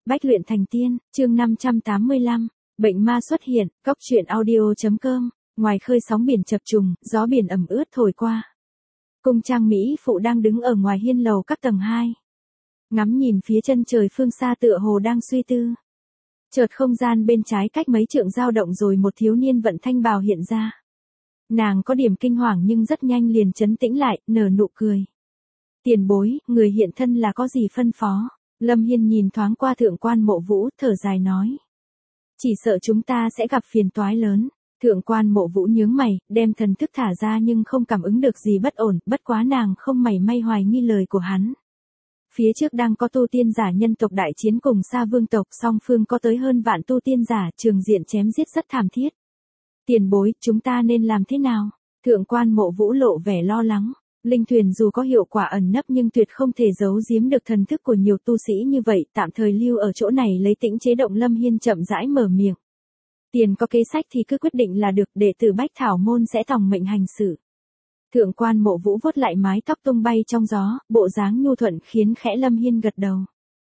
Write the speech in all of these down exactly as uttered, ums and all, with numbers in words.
Bách luyện thành tiên, chương năm trăm tám mươi lăm, bệnh ma xuất hiện, cóc truyện audio.com, ngoài khơi sóng biển chập trùng, gió biển ẩm ướt thổi qua. Cung trang Mỹ phụ đang đứng ở ngoài hiên lầu các tầng hai. Ngắm nhìn phía chân trời phương xa tựa hồ đang suy tư. Chợt không gian bên trái cách mấy trượng dao động rồi một thiếu niên vận thanh bào hiện ra. Nàng có điểm kinh hoàng nhưng rất nhanh liền trấn tĩnh lại, nở nụ cười. Tiền bối, người hiện thân là có gì phân phó? Lâm Hiên nhìn thoáng qua Thượng Quan Mộ Vũ, thở dài nói. Chỉ sợ chúng ta sẽ gặp phiền toái lớn. Thượng Quan Mộ Vũ nhướng mày, đem thần thức thả ra nhưng không cảm ứng được gì bất ổn, bất quá nàng không mảy may hoài nghi lời của hắn. Phía trước đang có tu tiên giả nhân tộc đại chiến cùng Sa Vương tộc, song phương có tới hơn vạn tu tiên giả, trường diện chém giết rất thảm thiết. Tiền bối, chúng ta nên làm thế nào? Thượng Quan Mộ Vũ lộ vẻ lo lắng. Linh thuyền dù có hiệu quả ẩn nấp nhưng tuyệt không thể giấu giếm được thần thức của nhiều tu sĩ như vậy, tạm thời lưu ở chỗ này lấy tĩnh chế động. Lâm Hiên chậm rãi mở miệng. Tiền có kế sách thì cứ quyết định là được, đệ tử Bách Thảo Môn sẽ tòng mệnh hành sự. Thượng Quan Mộ Vũ vuốt lại mái tóc tung bay trong gió, bộ dáng nhu thuận khiến khẽ Lâm Hiên gật đầu.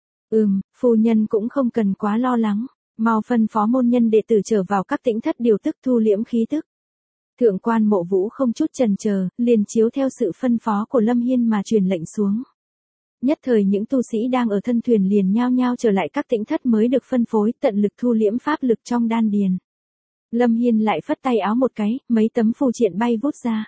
Ừm, phu nhân cũng không cần quá lo lắng, mau phân phó môn nhân đệ tử trở vào các tĩnh thất điều tức thu liễm khí tức. Thượng Quan Mộ Vũ không chút chần chờ, liền chiếu theo sự phân phó của Lâm Hiên mà truyền lệnh xuống. Nhất thời những tu sĩ đang ở thân thuyền liền nhao nhao trở lại các tĩnh thất mới được phân phối, tận lực thu liễm pháp lực trong đan điền. Lâm Hiên lại phất tay áo một cái, mấy tấm phù triện bay vút ra.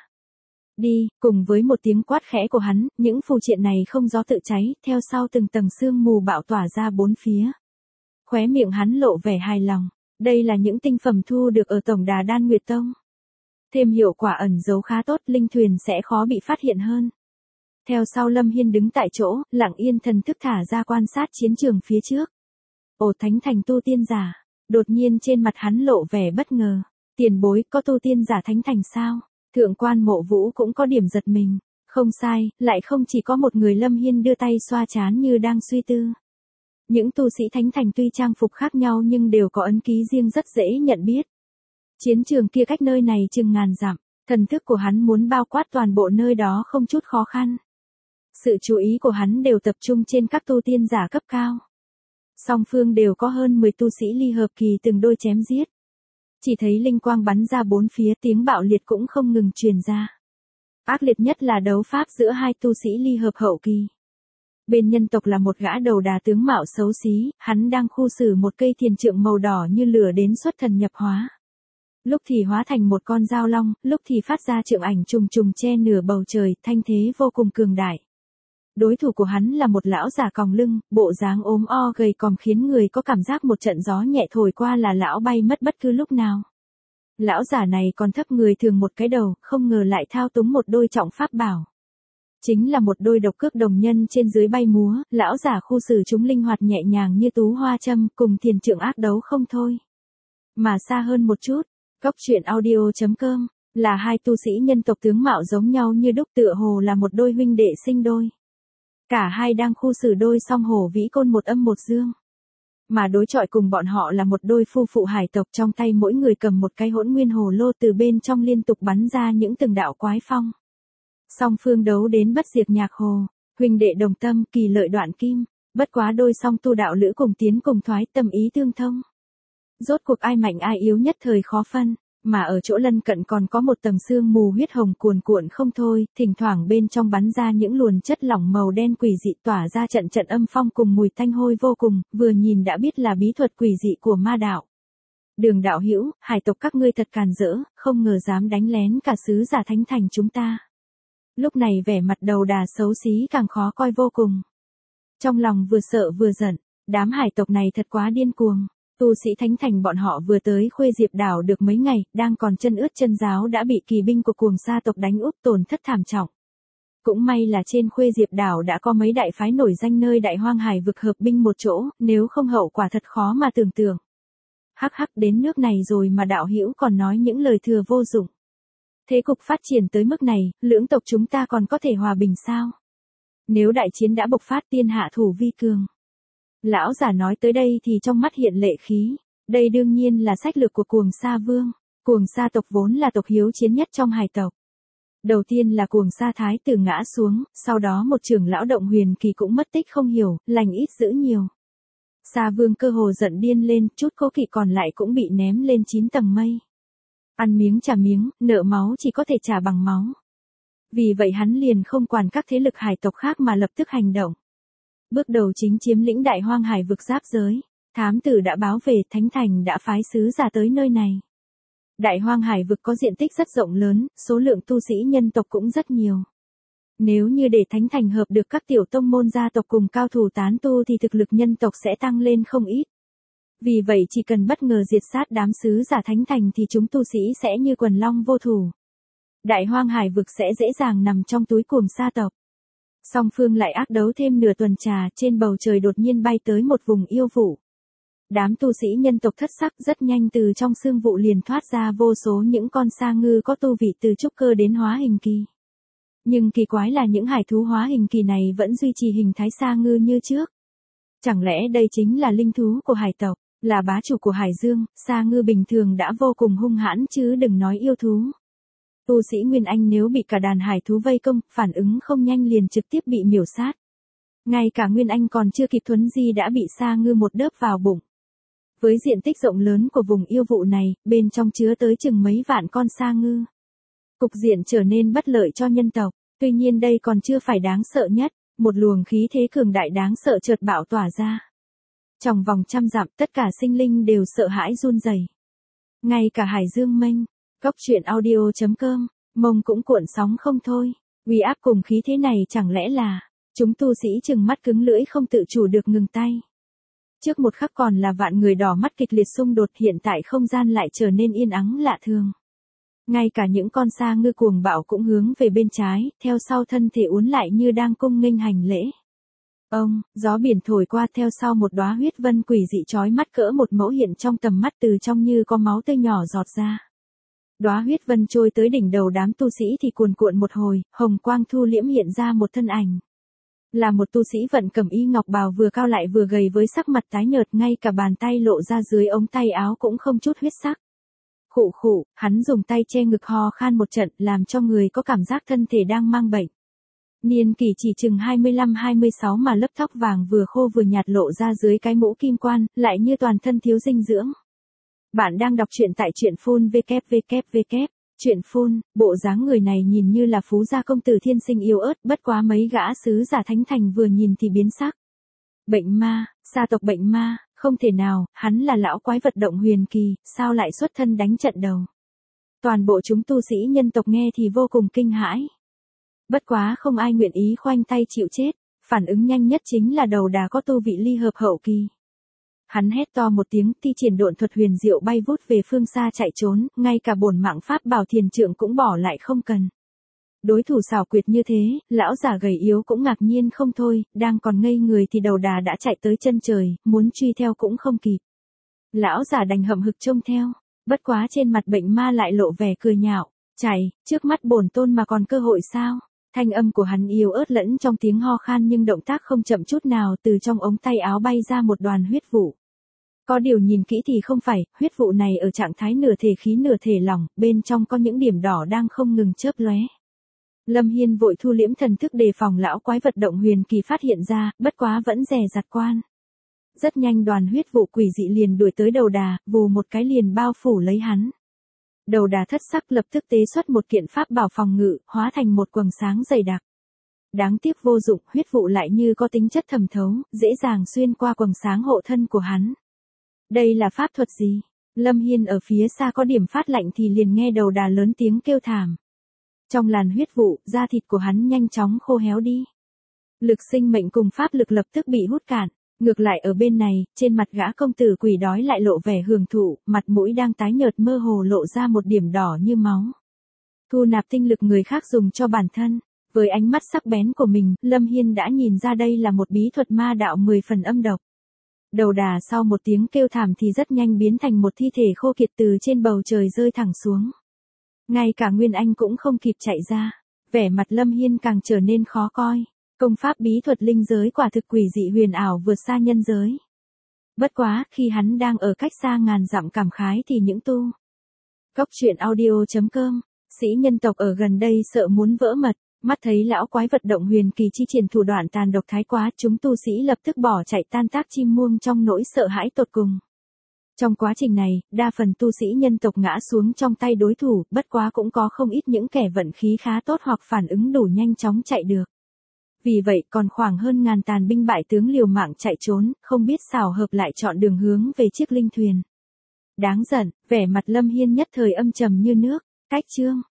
Đi, cùng với một tiếng quát khẽ của hắn, những phù triện này không gió tự cháy, theo sau từng tầng sương mù bạo tỏa ra bốn phía. Khóe miệng hắn lộ vẻ hài lòng, đây là những tinh phẩm thu được ở Tổng Đà Đan Nguyệt Tông. Thêm hiệu quả ẩn giấu khá tốt, linh thuyền sẽ khó bị phát hiện hơn. Theo sau Lâm Hiên đứng tại chỗ, lặng yên thần thức thả ra quan sát chiến trường phía trước. Ồ, thánh thành tu tiên giả. Đột nhiên trên mặt hắn lộ vẻ bất ngờ. Tiền bối, có tu tiên giả thánh thành sao? Thượng Quan Mộ Vũ cũng có điểm giật mình. Không sai, lại không chỉ có một người. Lâm Hiên đưa tay xoa trán như đang suy tư. Những tu sĩ thánh thành tuy trang phục khác nhau nhưng đều có ấn ký riêng rất dễ nhận biết. Chiến trường kia cách nơi này chừng ngàn dặm, thần thức của hắn muốn bao quát toàn bộ nơi đó không chút khó khăn. Sự chú ý của hắn đều tập trung trên các tu tiên giả cấp cao. Song phương đều có hơn mười tu sĩ ly hợp kỳ từng đôi chém giết. Chỉ thấy linh quang bắn ra bốn phía, tiếng bạo liệt cũng không ngừng truyền ra. Ác liệt nhất là đấu pháp giữa hai tu sĩ ly hợp hậu kỳ. Bên nhân tộc là một gã đầu đà tướng mạo xấu xí, hắn đang khu xử một cây thiền trượng màu đỏ như lửa đến xuất thần nhập hóa. Lúc thì hóa thành một con dao long, lúc thì phát ra trượng ảnh trùng trùng che nửa bầu trời, thanh thế vô cùng cường đại. Đối thủ của hắn là một lão già còng lưng, bộ dáng ốm o gầy còm khiến người có cảm giác một trận gió nhẹ thổi qua là lão bay mất bất cứ lúc nào. Lão già này còn thấp người thường một cái đầu, không ngờ lại thao túng một đôi trọng pháp bảo. Chính là một đôi độc cước đồng nhân trên dưới bay múa, lão già khu xử chúng linh hoạt nhẹ nhàng như tú hoa châm, cùng thiền trượng ác đấu không thôi. Mà xa hơn một chút, cóc truyện audio.com, là hai tu sĩ nhân tộc tướng mạo giống nhau như đúc, tựa hồ là một đôi huynh đệ sinh đôi. Cả hai đang khu xử đôi song hổ vĩ côn một âm một dương. Mà đối chọi cùng bọn họ là một đôi phu phụ hải tộc, trong tay mỗi người cầm một cái hỗn nguyên hồ lô, từ bên trong liên tục bắn ra những từng đạo quái phong. Song phương đấu đến bất diệt nhạc hồ, huynh đệ đồng tâm, kỳ lợi đoạn kim, bất quá đôi song tu đạo lữ cùng tiến cùng thoái, tâm ý tương thông. Rốt cuộc ai mạnh ai yếu nhất thời khó phân, mà ở chỗ lân cận còn có một tầng sương mù huyết hồng cuồn cuộn không thôi, thỉnh thoảng bên trong bắn ra những luồn chất lỏng màu đen quỷ dị, tỏa ra trận trận âm phong cùng mùi tanh hôi vô cùng, vừa nhìn đã biết là bí thuật quỷ dị của ma đạo. Đường đạo hữu, hải tộc các ngươi thật càn rỡ, không ngờ dám đánh lén cả sứ giả thánh thành chúng ta. Lúc này vẻ mặt đầu đà xấu xí càng khó coi vô cùng. Trong lòng vừa sợ vừa giận, đám hải tộc này thật quá điên cuồng. Tu sĩ thánh thành bọn họ vừa tới Khuê Diệp đảo được mấy ngày, đang còn chân ướt chân ráo đã bị kỳ binh của cuồng sa tộc đánh úp, tổn thất thảm trọng. Cũng may là trên Khuê Diệp đảo đã có mấy đại phái nổi danh nơi đại hoang hải vực hợp binh một chỗ, nếu không hậu quả thật khó mà tưởng tượng. Hắc hắc, đến nước này rồi mà đạo hữu còn nói những lời thừa vô dụng. Thế cục phát triển tới mức này, lưỡng tộc chúng ta còn có thể hòa bình sao? Nếu đại chiến đã bộc phát, tiên hạ thủ vi cường. Lão giả nói tới đây thì trong mắt hiện lệ khí, đây đương nhiên là sách lược của cuồng sa vương. Cuồng sa tộc vốn là tộc hiếu chiến nhất trong hải tộc. Đầu tiên là cuồng sa thái tử ngã xuống, sau đó một trưởng lão động huyền kỳ cũng mất tích không hiểu, lành ít dữ nhiều. Sa Vương cơ hồ giận điên lên, chút cố kỵ còn lại cũng bị ném lên chín tầng mây. Ăn miếng trả miếng, nợ máu chỉ có thể trả bằng máu. Vì vậy hắn liền không quản các thế lực hải tộc khác mà lập tức hành động. Bước đầu chính chiếm lĩnh Đại Hoang Hải vực giáp giới. Thám tử đã báo về, Thánh Thành đã phái sứ giả tới nơi này. Đại Hoang Hải vực có diện tích rất rộng lớn, số lượng tu sĩ nhân tộc cũng rất nhiều. Nếu như để Thánh Thành hợp được các tiểu tông môn gia tộc cùng cao thủ tán tu thì thực lực nhân tộc sẽ tăng lên không ít. Vì vậy chỉ cần bất ngờ diệt sát đám sứ giả Thánh Thành thì chúng tu sĩ sẽ như quần long vô thủ. Đại Hoang Hải vực sẽ dễ dàng nằm trong túi cuồng sa tộc. Song phương lại ác đấu thêm nửa tuần trà, trên bầu trời đột nhiên bay tới một vùng yêu vụ. Đám tu sĩ nhân tộc thất sắc rất nhanh từ trong sương vụ liền thoát ra vô số những con sa ngư có tu vị từ trúc cơ đến hóa hình kỳ. Nhưng kỳ quái là những hải thú hóa hình kỳ này vẫn duy trì hình thái sa ngư như trước. Chẳng lẽ đây chính là linh thú của hải tộc, là bá chủ của hải dương, sa ngư bình thường đã vô cùng hung hãn chứ đừng nói yêu thú. Tu sĩ Nguyên Anh nếu bị cả đàn hải thú vây công, phản ứng không nhanh liền trực tiếp bị miểu sát. Ngay cả Nguyên Anh còn chưa kịp thuấn di đã bị sa ngư một đớp vào bụng. Với diện tích rộng lớn của vùng yêu vụ này, bên trong chứa tới chừng mấy vạn con sa ngư. Cục diện trở nên bất lợi cho nhân tộc, tuy nhiên đây còn chưa phải đáng sợ nhất, một luồng khí thế cường đại đáng sợ chợt bạo tỏa ra. Trong vòng trăm dặm tất cả sinh linh đều sợ hãi run rẩy. Ngay cả hải dương mênh, cốc truyện audio chấm com, mông cũng cuộn sóng không thôi, uy áp cùng khí thế này chẳng lẽ là, chúng tu sĩ chừng mắt cứng lưỡi không tự chủ được ngừng tay. Trước một khắc còn là vạn người đỏ mắt kịch liệt xung đột, hiện tại không gian lại trở nên yên ắng lạ thường. Ngay cả những con sa ngư cuồng bạo cũng hướng về bên trái, theo sau thân thể uốn lại như đang cung nghênh hành lễ. Ông, gió biển thổi qua, theo sau một đóa huyết vân quỷ dị chói mắt cỡ một mẫu hiện trong tầm mắt, từ trong như có máu tươi nhỏ giọt ra. Đóa huyết vân trôi tới đỉnh đầu đám tu sĩ thì cuồn cuộn một hồi, hồng quang thu liễm hiện ra một thân ảnh. Là một tu sĩ vận cẩm y ngọc bào vừa cao lại vừa gầy với sắc mặt tái nhợt, ngay cả bàn tay lộ ra dưới ống tay áo cũng không chút huyết sắc. Khụ khụ, hắn dùng tay che ngực ho khan một trận, làm cho người có cảm giác thân thể đang mang bệnh. Niên kỷ chỉ chừng hai mươi lăm hai mươi sáu mà lớp tóc vàng vừa khô vừa nhạt lộ ra dưới cái mũ kim quan, lại như toàn thân thiếu dinh dưỡng. Bạn đang đọc truyện tại truyện phun vê kép vê kép vê kép. Truyện phun, bộ dáng người này nhìn như là phú gia công tử thiên sinh yếu ớt, bất quá mấy gã sứ giả Thánh Thành vừa nhìn thì biến sắc. Bệnh ma, sa tộc bệnh ma, không thể nào, hắn là lão quái vật động huyền kỳ, sao lại xuất thân đánh trận đầu. Toàn bộ chúng tu sĩ nhân tộc nghe thì vô cùng kinh hãi. Bất quá không ai nguyện ý khoanh tay chịu chết, phản ứng nhanh nhất chính là đầu đà có tu vị ly hợp hậu kỳ. Hắn hét to một tiếng, thi triển độn thuật huyền diệu bay vút về phương xa chạy trốn, ngay cả bổn mạng pháp bảo thiền trượng cũng bỏ lại không cần. Đối thủ xảo quyệt như thế, lão giả gầy yếu cũng ngạc nhiên không thôi, đang còn ngây người thì đầu đà đã chạy tới chân trời, muốn truy theo cũng không kịp. Lão giả đành hậm hực trông theo, bất quá trên mặt bệnh ma lại lộ vẻ cười nhạo, chảy, trước mắt bổn tôn mà còn cơ hội sao? Thanh âm của hắn yếu ớt lẫn trong tiếng ho khan nhưng động tác không chậm chút nào, từ trong ống tay áo bay ra một đoàn huyết vụ. Có điều nhìn kỹ thì không phải, huyết vụ này ở trạng thái nửa thể khí nửa thể lỏng, bên trong có những điểm đỏ đang không ngừng chớp lóe. Lâm Hiên vội thu liễm thần thức đề phòng lão quái vật động huyền kỳ phát hiện ra, bất quá vẫn dè dặt quan. Rất nhanh đoàn huyết vụ quỷ dị liền đuổi tới đầu đà, vù một cái liền bao phủ lấy hắn. Đầu đà thất sắc lập tức tế xuất một kiện pháp bảo phòng ngự, hóa thành một quầng sáng dày đặc. Đáng tiếc vô dụng, huyết vụ lại như có tính chất thẩm thấu, dễ dàng xuyên qua quầng sáng hộ thân của hắn. Đây là pháp thuật gì? Lâm Hiên ở phía xa có điểm phát lạnh thì liền nghe đầu đà lớn tiếng kêu thảm. Trong làn huyết vụ, da thịt của hắn nhanh chóng khô héo đi. Lực sinh mệnh cùng pháp lực lập tức bị hút cạn. Ngược lại ở bên này, trên mặt gã công tử quỷ đói lại lộ vẻ hưởng thụ, mặt mũi đang tái nhợt mơ hồ lộ ra một điểm đỏ như máu. Thu nạp tinh lực người khác dùng cho bản thân. Với ánh mắt sắc bén của mình, Lâm Hiên đã nhìn ra đây là một bí thuật ma đạo mười phần âm độc. Đầu đà sau một tiếng kêu thảm thì rất nhanh biến thành một thi thể khô kiệt từ trên bầu trời rơi thẳng xuống. Ngay cả Nguyên Anh cũng không kịp chạy ra. Vẻ mặt Lâm Hiên càng trở nên khó coi. Công pháp bí thuật linh giới quả thực quỷ dị huyền ảo vượt xa nhân giới. Bất quá, khi hắn đang ở cách xa ngàn dặm cảm khái thì những tu. Cốc truyện audio chấm com, sĩ nhân tộc ở gần đây sợ muốn vỡ mật. Mắt thấy lão quái vật động huyền kỳ chi triển thủ đoạn tàn độc thái quá, chúng tu sĩ lập tức bỏ chạy tan tác chim muông trong nỗi sợ hãi tột cùng. Trong quá trình này, đa phần tu sĩ nhân tộc ngã xuống trong tay đối thủ, bất quá cũng có không ít những kẻ vận khí khá tốt hoặc phản ứng đủ nhanh chóng chạy được. Vì vậy còn khoảng hơn ngàn tàn binh bại tướng liều mạng chạy trốn, không biết xảo hợp lại chọn đường hướng về chiếc linh thuyền. Đáng giận, vẻ mặt Lâm Hiên nhất thời âm trầm như nước, cách chương.